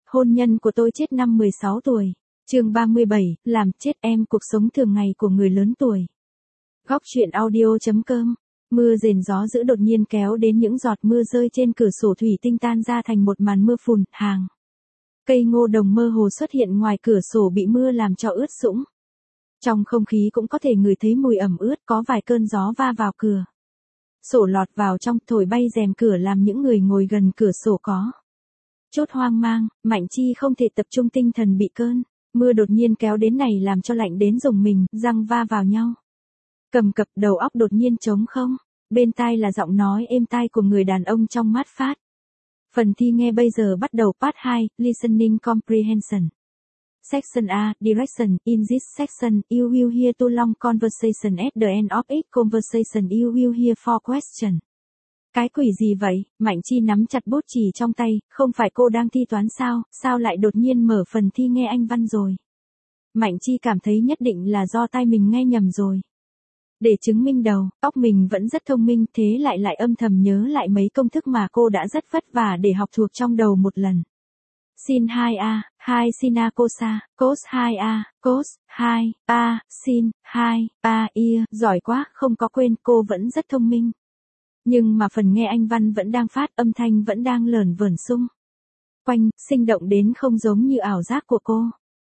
Hôn nhân của tôi chết năm 16 tuổi. Chương 37, làm chết em cuộc sống thường ngày của người lớn tuổi. Góc truyện audio.com. Mưa rền gió dữ đột nhiên kéo đến, những giọt mưa rơi trên cửa sổ thủy tinh tan ra thành một màn mưa phùn. Hàng cây ngô đồng mơ hồ xuất hiện ngoài cửa sổ bị mưa làm cho ướt sũng. Trong không khí cũng có thể ngửi thấy mùi ẩm ướt, có vài cơn gió va vào cửa sổ lọt vào trong, thổi bay rèm cửa làm những người ngồi gần cửa sổ có chút hoang mang. Mạnh Chi không thể tập trung tinh thần, bị cơn mưa đột nhiên kéo đến này làm cho lạnh đến rùng mình, răng va vào nhau. Cầm cập, đầu óc đột nhiên trống không. Bên tai là giọng nói êm tai của người đàn ông trong mát phát. Phần thi nghe bây giờ bắt đầu. Part 2, Listening Comprehension. Section A, Direction. In this section, you will hear two long conversation. At the end of each conversation you will hear four questions. Cái quỷ gì vậy? Mạnh Chi nắm chặt bút chì trong tay, không phải cô đang thi toán sao, sao lại đột nhiên mở phần thi nghe Anh văn rồi? Mạnh Chi cảm thấy nhất định là do tai mình nghe nhầm rồi. Để chứng minh đầu óc mình vẫn rất thông minh, thế lại âm thầm nhớ lại mấy công thức mà cô đã rất vất vả để học thuộc trong đầu một lần. Sin 2a, 2 sina cosa, cos 2a, cos 2a, sin 2a ia, giỏi quá, không có quên, cô vẫn rất thông minh. Nhưng mà phần nghe Anh văn vẫn đang phát, âm thanh vẫn đang lởn vởn xung quanh, sinh động đến không giống như ảo giác của cô.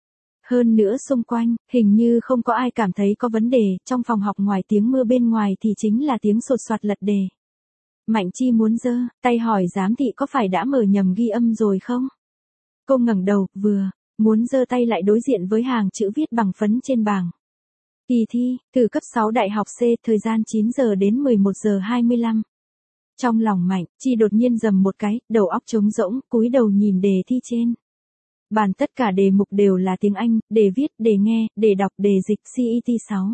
Hơn nữa xung quanh, hình như không có ai cảm thấy có vấn đề. Trong phòng học ngoài tiếng mưa bên ngoài thì chính là tiếng sột soạt lật đề. Mạnh Chi muốn giơ tay hỏi giám thị có phải đã mở nhầm ghi âm rồi không? Cô ngẩng đầu, vừa muốn giơ tay lại đối diện với hàng chữ viết bằng phấn trên bảng. Kỳ thi, từ cấp 6 đại học C, thời gian 9 giờ đến 11 giờ 25. Trong lòng Mạnh Chi đột nhiên rầm một cái, đầu óc trống rỗng, cúi đầu nhìn đề thi trên bàn. Tất cả đề mục đều là tiếng Anh, đề viết, đề nghe, đề đọc, đề dịch. CET 6.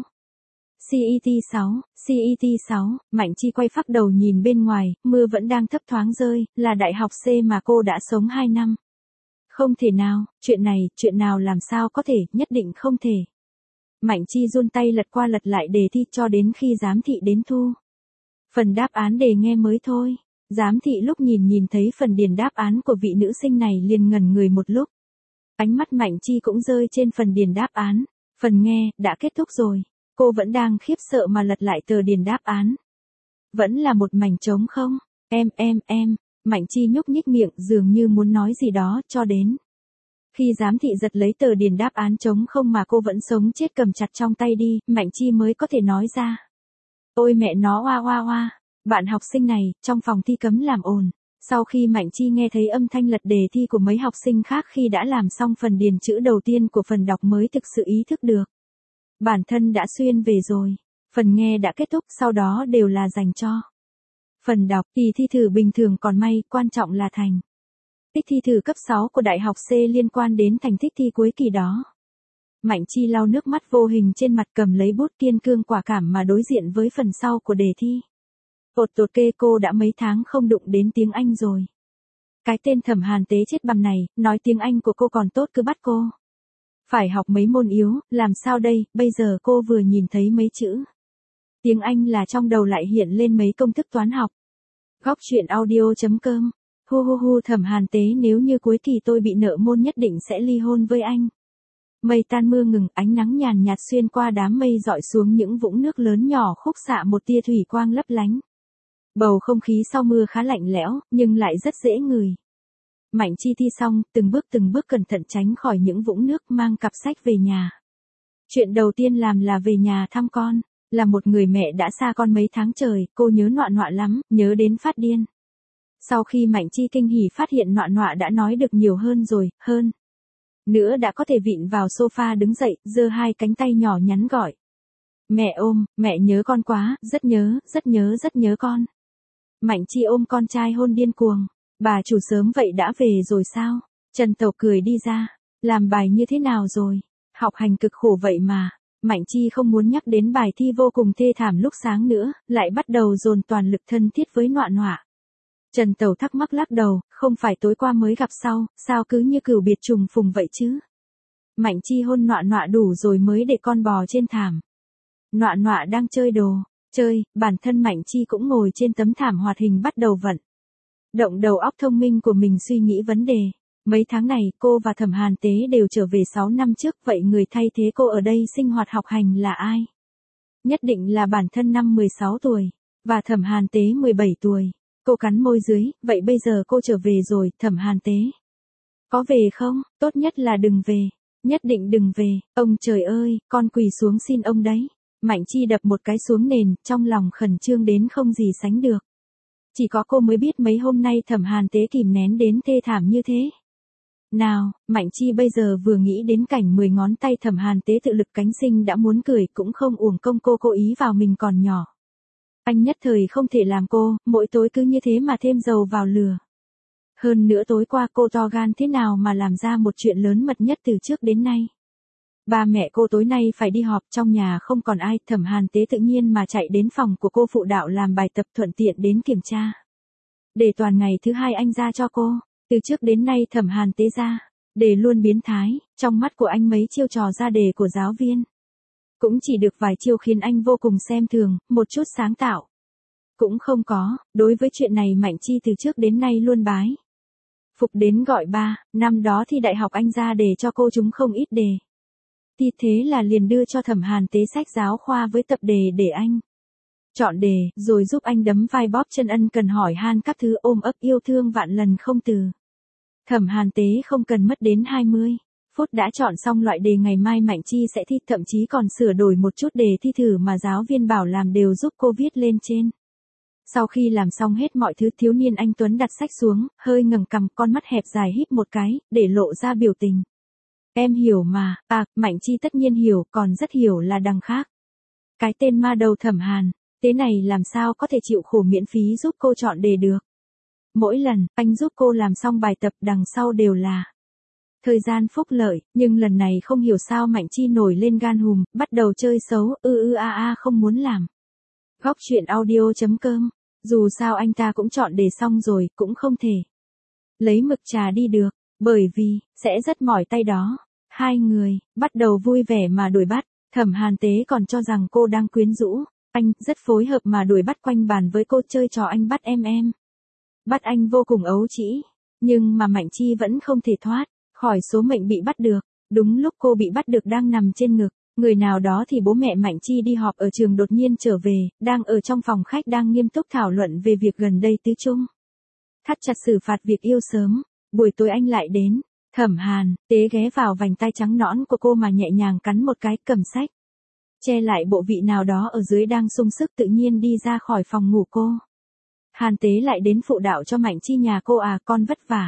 CET 6, CET 6, Mạnh Chi quay phác đầu nhìn bên ngoài, mưa vẫn đang thấp thoáng rơi, là đại học C mà cô đã sống 2 năm. Không thể nào, chuyện nào làm sao có thể, nhất định không thể. Mạnh Chi run tay lật qua lật lại đề thi cho đến khi giám thị đến thu phần đáp án đề nghe mới thôi. Giám thị lúc nhìn thấy phần điền đáp án của vị nữ sinh này liền ngẩn người một lúc. Ánh mắt Mạnh Chi cũng rơi trên phần điền đáp án. Phần nghe đã kết thúc rồi. Cô vẫn đang khiếp sợ mà lật lại tờ điền đáp án. Vẫn là một mảnh trống không. Em. Mạnh Chi nhúc nhích miệng, dường như muốn nói gì đó, cho đến khi giám thị giật lấy tờ điền đáp án trống không mà cô vẫn sống chết cầm chặt trong tay đi, Mạnh Chi mới có thể nói ra. Ôi mẹ nó, oa. Bạn học sinh này, trong phòng thi cấm làm ồn. Sau khi Mạnh Chi nghe thấy âm thanh lật đề thi của mấy học sinh khác khi đã làm xong phần điền chữ đầu tiên của phần đọc mới thực sự ý thức được. Bản thân đã xuyên về rồi. Phần nghe đã kết thúc, sau đó đều là dành cho phần đọc. Kỳ thi thử bình thường còn may, quan trọng là thành tích thi thử cấp 6 của đại học C liên quan đến thành tích thi cuối kỳ đó. Mạnh Chi lau nước mắt vô hình trên mặt, cầm lấy bút kiên cương quả cảm mà đối diện với phần sau của đề thi. Tột kê, cô đã mấy tháng không đụng đến tiếng Anh rồi. Cái tên Thẩm Hàn Tế chết bằm này, nói tiếng Anh của cô còn tốt cứ bắt cô phải học mấy môn yếu, làm sao đây, bây giờ cô vừa nhìn thấy mấy chữ tiếng Anh là trong đầu lại hiện lên mấy công thức toán học. Góc truyện audio.com. Hu, Thẩm Hàn Tế, nếu như cuối kỳ tôi bị nợ môn nhất định sẽ ly hôn với anh. Mây tan mưa ngừng, ánh nắng nhàn nhạt xuyên qua đám mây dọi xuống những vũng nước lớn nhỏ, khúc xạ một tia thủy quang lấp lánh. Bầu không khí sau mưa khá lạnh lẽo, nhưng lại rất dễ ngửi. Mạnh Chi thi xong, từng bước cẩn thận tránh khỏi những vũng nước, mang cặp sách về nhà. Chuyện đầu tiên làm là về nhà thăm con. Là một người mẹ đã xa con mấy tháng trời, cô nhớ Nọa lắm, nhớ đến phát điên. Sau khi Mạnh Chi kinh hỉ phát hiện Nọa đã nói được nhiều hơn rồi, hơn nữa đã có thể vịn vào sofa đứng dậy, giơ hai cánh tay nhỏ nhắn gọi. Mẹ ôm, mẹ nhớ con quá, rất nhớ con. Mạnh Chi ôm con trai hôn điên cuồng. Bà chủ sớm vậy đã về rồi sao? Trần Tẩu cười đi ra. Làm bài như thế nào rồi? Học hành cực khổ vậy mà. Mạnh Chi không muốn nhắc đến bài thi vô cùng thê thảm lúc sáng nữa, lại bắt đầu dồn toàn lực thân thiết với Nọa. Trần Tẩu thắc mắc lắc đầu, không phải tối qua mới gặp sao cứ như cừu biệt trùng phùng vậy chứ? Mạnh Chi hôn Nọa đủ rồi mới để con bò trên thảm. Nọa đang chơi đồ, bản thân Mạnh Chi cũng ngồi trên tấm thảm hoạt hình bắt đầu vận động đầu óc thông minh của mình suy nghĩ vấn đề. Mấy tháng này cô và Thẩm Hàn Tế đều trở về 6 năm trước, vậy người thay thế cô ở đây sinh hoạt học hành là ai? Nhất định là bản thân năm 16 tuổi, và Thẩm Hàn Tế 17 tuổi. Cô cắn môi dưới, vậy bây giờ cô trở về rồi, Thẩm Hàn Tế. Có về không? Tốt nhất là đừng về. Nhất định đừng về, ông trời ơi, con quỳ xuống xin ông đấy. Mạnh Chi đập một cái xuống nền, trong lòng khẩn trương đến không gì sánh được. Chỉ có cô mới biết mấy hôm nay Thẩm Hàn Tế kìm nén đến thê thảm như thế. Nào, Mạnh Chi bây giờ vừa nghĩ đến cảnh 10 ngón tay Thẩm Hàn Tế tự lực cánh sinh đã muốn cười, cũng không uổng công cô cố ý vào mình còn nhỏ. Anh nhất thời không thể làm cô, mỗi tối cứ như thế mà thêm dầu vào lửa. Hơn nữa tối qua cô to gan thế nào mà làm ra một chuyện lớn mật nhất từ trước đến nay. Ba mẹ cô tối nay phải đi họp, trong nhà không còn ai, Thẩm Hàn Tế tự nhiên mà chạy đến phòng của cô phụ đạo làm bài tập, thuận tiện đến kiểm tra. Để toàn ngày thứ hai anh ra cho cô, từ trước đến nay Thẩm Hàn Tế ra, đề luôn biến thái, trong mắt của anh mấy chiêu trò ra đề của giáo viên. Cũng chỉ được vài chiêu khiến anh vô cùng xem thường, một chút sáng tạo. Cũng không có, đối với chuyện này Mạnh Chi từ trước đến nay luôn bái. Phục đến gọi ba, năm đó thi đại học anh ra đề cho cô chúng không ít đề. Thì thế là liền đưa cho Thẩm Hàn Tế sách giáo khoa với tập đề để anh chọn đề, rồi giúp anh đấm vai bóp chân, ân cần hỏi han các thứ, ôm ấp yêu thương vạn lần không từ. Thẩm Hàn Tế không cần mất đến 20 phút đã chọn xong loại đề ngày mai Mạnh Chi sẽ thi, thậm chí còn sửa đổi một chút đề thi thử mà giáo viên bảo làm đều giúp cô viết lên trên. Sau khi làm xong hết mọi thứ, thiếu niên anh tuấn đặt sách xuống, hơi ngẩng cằm, con mắt hẹp dài híp một cái, để lộ ra biểu tình. Em hiểu mà, Mạnh Chi tất nhiên hiểu, còn rất hiểu là đằng khác. Cái tên ma đầu Thẩm Hàn Tế này làm sao có thể chịu khổ miễn phí giúp cô chọn đề được. Mỗi lần, anh giúp cô làm xong bài tập đằng sau đều là thời gian phúc lợi, nhưng lần này không hiểu sao Mạnh Chi nổi lên gan hùm, bắt đầu chơi xấu, không muốn làm. Góc truyện audio.com, dù sao anh ta cũng chọn đề xong rồi, cũng không thể lấy mực trà đi được, bởi vì sẽ rất mỏi tay đó. Hai người bắt đầu vui vẻ mà đuổi bắt, Thẩm Hàn Tế còn cho rằng cô đang quyến rũ, anh rất phối hợp mà đuổi bắt quanh bàn với cô, chơi trò anh bắt em. Bắt anh vô cùng ấu trĩ, nhưng mà Mạnh Chi vẫn không thể thoát khỏi số mệnh bị bắt được. Đúng lúc cô bị bắt được đang nằm trên ngực người nào đó thì bố mẹ Mạnh Chi đi họp ở trường đột nhiên trở về, đang ở trong phòng khách đang nghiêm túc thảo luận về việc gần đây tứ trung thắt chặt xử phạt việc yêu sớm. Buổi tối anh lại đến, Thẩm Hàn Tế ghé vào vành tai trắng nõn của cô mà nhẹ nhàng cắn một cái, cầm sách che lại bộ vị nào đó ở dưới đang sung sức, tự nhiên đi ra khỏi phòng ngủ cô. Hàn Tế lại đến phụ đạo cho Mạnh Chi nhà cô à, con vất vả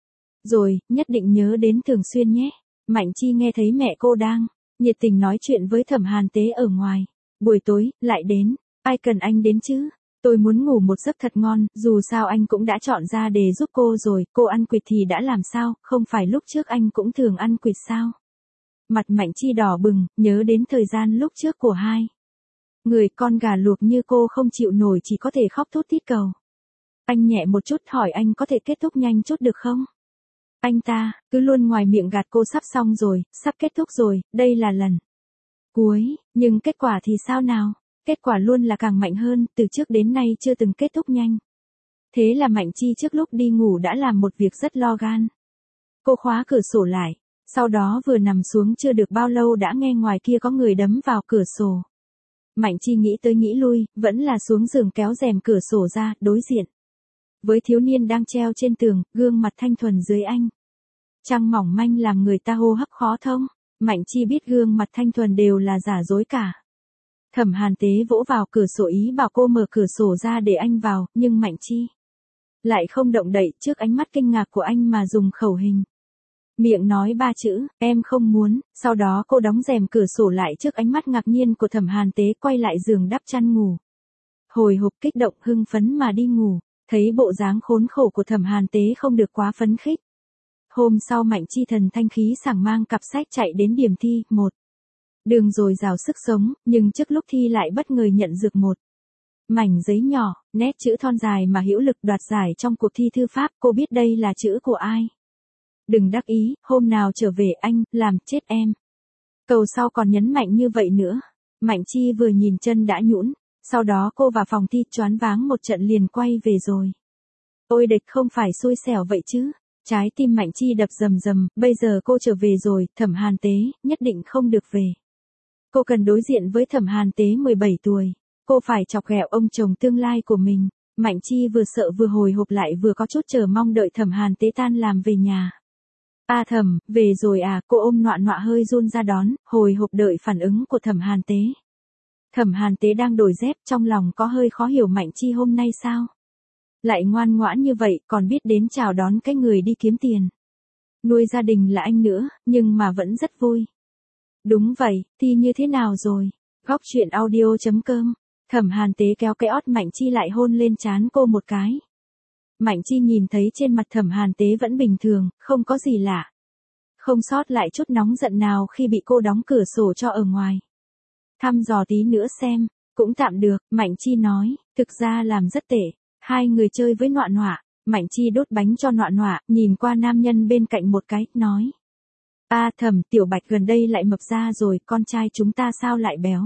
rồi, nhất định nhớ đến thường xuyên nhé. Mạnh Chi nghe thấy mẹ cô đang nhiệt tình nói chuyện với Thẩm Hàn Tế ở ngoài. Buổi tối, lại đến, ai cần anh đến chứ? Tôi muốn ngủ một giấc thật ngon, dù sao anh cũng đã chọn ra đề giúp cô rồi, cô ăn quỵt thì đã làm sao, không phải lúc trước anh cũng thường ăn quỵt sao? Mặt Mạnh Chi đỏ bừng, nhớ đến thời gian lúc trước của hai người con gà luộc như cô không chịu nổi, chỉ có thể khóc thút thít cầu. Anh nhẹ một chút hỏi anh có thể kết thúc nhanh chút được không? Anh ta cứ luôn ngoài miệng gạt cô, sắp xong rồi, sắp kết thúc rồi, đây là lần cuối, nhưng kết quả thì sao nào? Kết quả luôn là càng mạnh hơn, từ trước đến nay chưa từng kết thúc nhanh. Thế là Mạnh Chi trước lúc đi ngủ đã làm một việc rất lo gan. Cô khóa cửa sổ lại, sau đó vừa nằm xuống chưa được bao lâu đã nghe ngoài kia có người đấm vào cửa sổ. Mạnh Chi nghĩ tới nghĩ lui, vẫn là xuống giường kéo rèm cửa sổ ra, đối diện với thiếu niên đang treo trên tường, gương mặt thanh thuần dưới ánh trăng mỏng manh làm người ta hô hấp khó thông. Mạnh Chi biết gương mặt thanh thuần đều là giả dối cả. Thẩm Hàn Tế vỗ vào cửa sổ ý bảo cô mở cửa sổ ra để anh vào, nhưng Mạnh Chi lại không động đậy trước ánh mắt kinh ngạc của anh mà dùng khẩu hình. Miệng nói ba chữ, em không muốn, sau đó cô đóng rèm cửa sổ lại trước ánh mắt ngạc nhiên của Thẩm Hàn Tế, quay lại giường đắp chăn ngủ. Hồi hộp kích động hưng phấn mà đi ngủ, thấy bộ dáng khốn khổ của Thẩm Hàn Tế không được quá phấn khích. Hôm sau Mạnh Chi thần thanh khí sảng mang cặp sách chạy đến điểm thi, một đường rồi rào sức sống, nhưng trước lúc thi lại bất ngờ nhận được một mảnh giấy nhỏ, nét chữ thon dài mà hữu lực, đoạt giải trong cuộc thi thư pháp. Cô biết đây là chữ của ai. Đừng đắc ý, hôm nào trở về anh, làm chết em. Cầu sau còn nhấn mạnh như vậy nữa. Mạnh Chi vừa nhìn chân đã nhũn, sau đó cô vào phòng thi choáng váng một trận liền quay về rồi. Ôi địch, không phải xui xẻo vậy chứ. Trái tim Mạnh Chi đập rầm rầm, bây giờ cô trở về rồi, Thẩm Hàn Tế, nhất định không được về. Cô cần đối diện với Thẩm Hàn Tế 17 tuổi. Cô phải chọc ghẹo ông chồng tương lai của mình. Mạnh Chi vừa sợ vừa hồi hộp lại vừa có chút chờ mong đợi Thẩm Hàn Tế tan làm về nhà. A Thẩm, về rồi à, cô ôm Nọa Nọa hơi run ra đón, hồi hộp đợi phản ứng của Thẩm Hàn Tế. Thẩm Hàn Tế đang đổi dép, trong lòng có hơi khó hiểu Mạnh Chi hôm nay sao. Lại ngoan ngoãn như vậy, còn biết đến chào đón cái người đi kiếm tiền. Nuôi gia đình là anh nữa, nhưng mà vẫn rất vui. Đúng vậy, thì như thế nào rồi? Góc chuyện audio.com. Thẩm Hàn Tế kéo cái ót Mạnh Chi lại hôn lên trán cô một cái. Mạnh Chi nhìn thấy trên mặt Thẩm Hàn Tế vẫn bình thường, không có gì lạ. Không sót lại chút nóng giận nào khi bị cô đóng cửa sổ cho ở ngoài. Thăm dò tí nữa xem, cũng tạm được, Mạnh Chi nói, thực ra làm rất tệ. Hai người chơi với Nọa Nọa, Mạnh Chi đốt bánh cho Nọa Nọa, nhìn qua nam nhân bên cạnh một cái, nói. A Thẩm, Tiểu Bạch gần đây lại mập ra rồi, con trai chúng ta sao lại béo?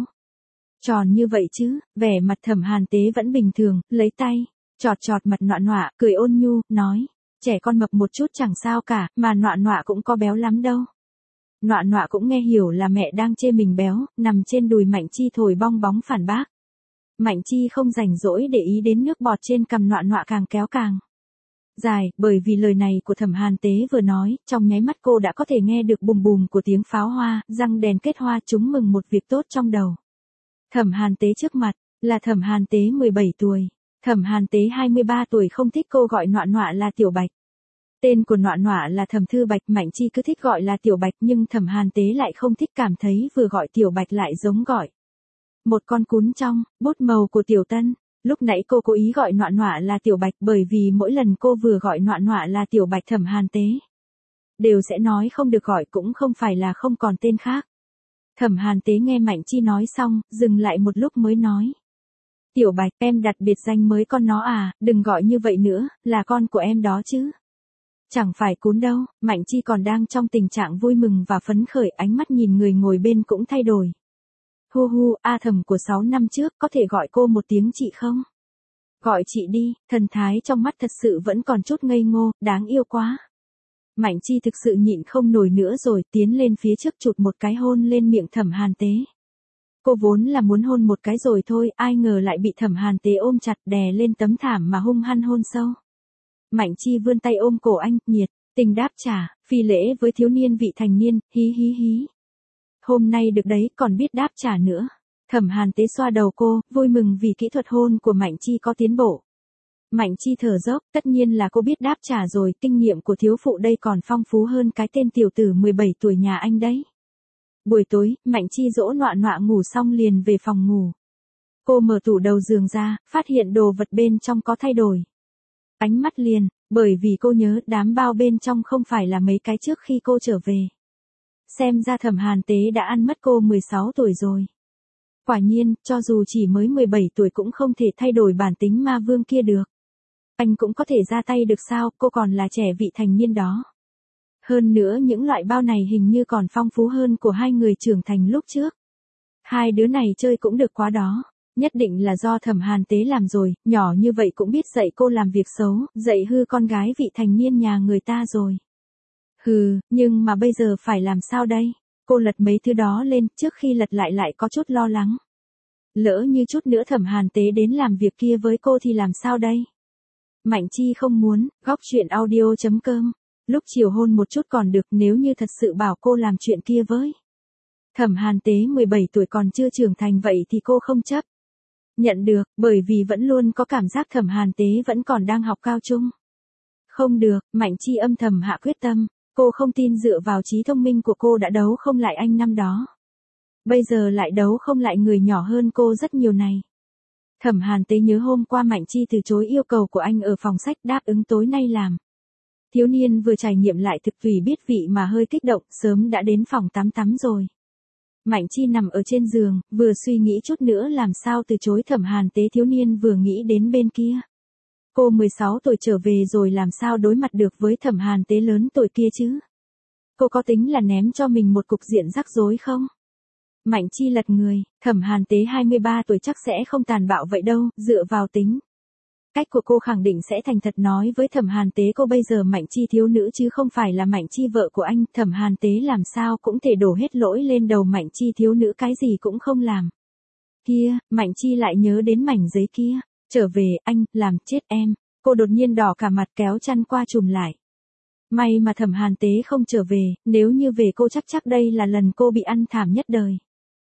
Tròn như vậy chứ, vẻ mặt Thẩm Hàn Tế vẫn bình thường, lấy tay, chọt chọt mặt Nọa Nọa, cười ôn nhu, nói. Trẻ con mập một chút chẳng sao cả, mà Nọa Nọa cũng có béo lắm đâu. Nọa Nọa cũng nghe hiểu là mẹ đang chê mình béo, nằm trên đùi Mạnh Chi thổi bong bóng phản bác. Mạnh Chi không rảnh rỗi để ý đến nước bọt trên cằm Nọa Nọa càng kéo càng dài, bởi vì lời này của Thẩm Hàn Tế vừa nói, trong nháy mắt cô đã có thể nghe được bùm bùm của tiếng pháo hoa, răng đèn kết hoa chúng mừng một việc tốt trong đầu. Thẩm Hàn Tế trước mặt, là Thẩm Hàn Tế 17 tuổi. Thẩm Hàn Tế 23 tuổi không thích cô gọi Nọa Nọa là Tiểu Bạch. Tên của Nọa Nọa là Thẩm Thư Bạch, Mạnh Chi cứ thích gọi là Tiểu Bạch nhưng Thẩm Hàn Tế lại không thích, cảm thấy vừa gọi Tiểu Bạch lại giống gọi một con cún trong, bút màu của Tiểu Tân. Lúc nãy cô cố ý gọi Nọa Nọa là Tiểu Bạch bởi vì mỗi lần cô vừa gọi Nọa Nọa là Tiểu Bạch Thẩm Hàn Tế đều sẽ nói không được gọi, cũng không phải là không còn tên khác. Thẩm Hàn Tế nghe Mạnh Chi nói xong, dừng lại một lúc mới nói. Tiểu Bạch, em đặt biệt danh mới con nó à, đừng gọi như vậy nữa, là con của em đó chứ. Chẳng phải cún đâu, Mạnh Chi còn đang trong tình trạng vui mừng và phấn khởi, ánh mắt nhìn người ngồi bên cũng thay đổi. Hu hu, A Thẩm của 6 năm trước, có thể gọi cô một tiếng chị không? Gọi chị đi, thần thái trong mắt thật sự vẫn còn chút ngây ngô, đáng yêu quá. Mạnh Chi thực sự nhịn không nổi nữa rồi, tiến lên phía trước chụp một cái hôn lên miệng Thẩm Hàn Tế. Cô vốn là muốn hôn một cái rồi thôi, ai ngờ lại bị Thẩm Hàn Tế ôm chặt đè lên tấm thảm mà hung hăng hôn sâu. Mạnh Chi vươn tay ôm cổ anh, nhiệt tình đáp trả, phi lễ với thiếu niên vị thành niên, hí hí hí. Hôm nay được đấy, còn biết đáp trả nữa. Thẩm Hàn Tế xoa đầu cô, vui mừng vì kỹ thuật hôn của Mạnh Chi có tiến bộ. Mạnh Chi thở dốc, tất nhiên là cô biết đáp trả rồi, kinh nghiệm của thiếu phụ đây còn phong phú hơn cái tên tiểu tử 17 tuổi nhà anh đấy. Buổi tối, Mạnh Chi dỗ Nọa Nọa ngủ xong liền về phòng ngủ. Cô mở tủ đầu giường ra, phát hiện đồ vật bên trong có thay đổi. Ánh mắt liền, bởi vì cô nhớ đám bao bên trong không phải là mấy cái trước khi cô trở về. Xem ra Thẩm Hàn Tế đã ăn mất cô 16 tuổi rồi. Quả nhiên, cho dù chỉ mới 17 tuổi cũng không thể thay đổi bản tính ma vương kia được. Anh cũng có thể ra tay được sao, cô còn là trẻ vị thành niên đó. Hơn nữa những loại bao này hình như còn phong phú hơn của hai người trưởng thành lúc trước. Hai đứa này chơi cũng được quá đó. Nhất định là do Thẩm Hàn Tế làm rồi, nhỏ như vậy cũng biết dạy cô làm việc xấu, dạy hư con gái vị thành niên nhà người ta rồi. Hừ, nhưng mà bây giờ phải làm sao đây? Cô lật mấy thứ đó lên, trước khi lật lại có chút lo lắng. Lỡ như chút nữa Thẩm Hàn Tế đến làm việc kia với cô thì làm sao đây? Mạnh Chi không muốn, góc chuyện audio.com. Lúc chiều hôn một chút còn được, nếu như thật sự bảo cô làm chuyện kia với Thẩm Hàn Tế 17 tuổi còn chưa trưởng thành vậy thì cô không chấp nhận được, bởi vì vẫn luôn có cảm giác Thẩm Hàn Tế vẫn còn đang học cao trung. Không được, Mạnh Chi âm thầm hạ quyết tâm, cô không tin dựa vào trí thông minh của cô đã đấu không lại anh năm đó. Bây giờ lại đấu không lại người nhỏ hơn cô rất nhiều này. Thẩm Hàn Tế nhớ hôm qua Mạnh Chi từ chối yêu cầu của anh ở phòng sách, đáp ứng tối nay làm. Thiếu niên vừa trải nghiệm lại thực tùy biết vị mà hơi kích động, sớm đã đến phòng tắm rồi. Mạnh Chi nằm ở trên giường, vừa suy nghĩ chút nữa làm sao từ chối Thẩm Hàn Tế, thiếu niên vừa nghĩ đến bên kia. Cô 16 tuổi trở về rồi làm sao đối mặt được với Thẩm Hàn Tế lớn tuổi kia chứ? Cô có tính là ném cho mình một cục diện rắc rối không? Mạnh Chi lật người, Thẩm Hàn Tế 23 tuổi chắc sẽ không tàn bạo vậy đâu, dựa vào tính Cách của cô khẳng định sẽ thành thật nói với Thẩm Hàn Tế cô bây giờ Mạnh Chi thiếu nữ chứ không phải là Mạnh Chi vợ của anh. Thẩm Hàn Tế làm sao cũng thể đổ hết lỗi lên đầu Mạnh Chi thiếu nữ, cái gì cũng không làm. Kia, Mạnh Chi lại nhớ đến mảnh giấy kia. Trở về, anh, làm chết em. Cô đột nhiên đỏ cả mặt kéo chăn qua trùm lại. May mà Thẩm Hàn Tế không trở về, nếu như về cô chắc đây là lần cô bị ăn thảm nhất đời.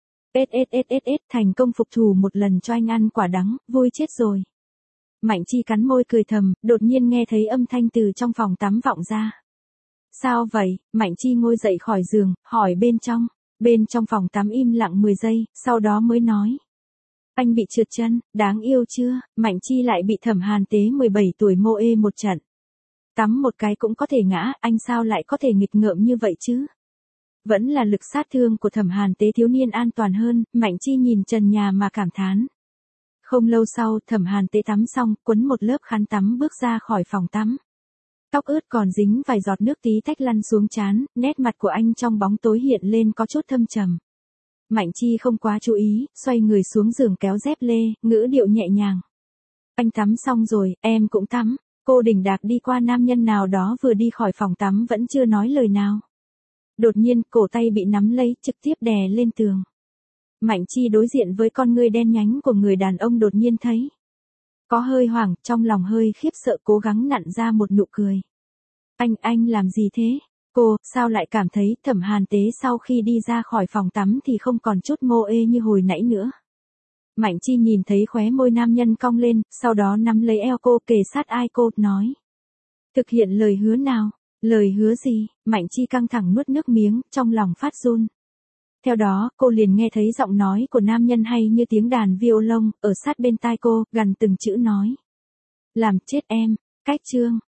Thành công phục thù một lần cho anh ăn quả đắng, vui chết rồi. Mạnh Chi cắn môi cười thầm, đột nhiên nghe thấy âm thanh từ trong phòng tắm vọng ra. Sao vậy? Mạnh Chi ngồi dậy khỏi giường, hỏi bên trong. Bên trong phòng tắm im lặng 10 giây, sau đó mới nói. Anh bị trượt chân, đáng yêu chưa? Mạnh Chi lại bị Thẩm Hàn Tế 17 tuổi mô ê một trận. Tắm một cái cũng có thể ngã, anh sao lại có thể nghịch ngợm như vậy chứ? Vẫn là lực sát thương của Thẩm Hàn Tế thiếu niên an toàn hơn, Mạnh Chi nhìn trần nhà mà cảm thán. Không lâu sau, Thẩm Hàn Tế tắm xong, quấn một lớp khăn tắm bước ra khỏi phòng tắm. Tóc ướt còn dính vài giọt nước tí tách lăn xuống trán, nét mặt của anh trong bóng tối hiện lên có chút thâm trầm. Mạnh Chi không quá chú ý, xoay người xuống giường kéo dép lê, ngữ điệu nhẹ nhàng. Anh tắm xong rồi, em cũng tắm. Cô đỉnh đạc đi qua nam nhân nào đó vừa đi khỏi phòng tắm vẫn chưa nói lời nào. Đột nhiên, cổ tay bị nắm lấy, trực tiếp đè lên tường. Mạnh Chi đối diện với con ngươi đen nhánh của người đàn ông đột nhiên thấy. Có hơi hoảng, trong lòng hơi khiếp sợ cố gắng nặn ra một nụ cười. Anh làm gì thế? Cô, sao lại cảm thấy Thẩm Hàn Tế sau khi đi ra khỏi phòng tắm thì không còn chút mô ê như hồi nãy nữa. Mạnh Chi nhìn thấy khóe môi nam nhân cong lên, sau đó nắm lấy eo cô kề sát ai cô, nói. Thực hiện lời hứa nào? Lời hứa gì? Mạnh Chi căng thẳng nuốt nước miếng, trong lòng phát run. Theo đó, cô liền nghe thấy giọng nói của nam nhân hay như tiếng đàn violon, ở sát bên tai cô, gần từng chữ nói. Làm chết em. Cách chương.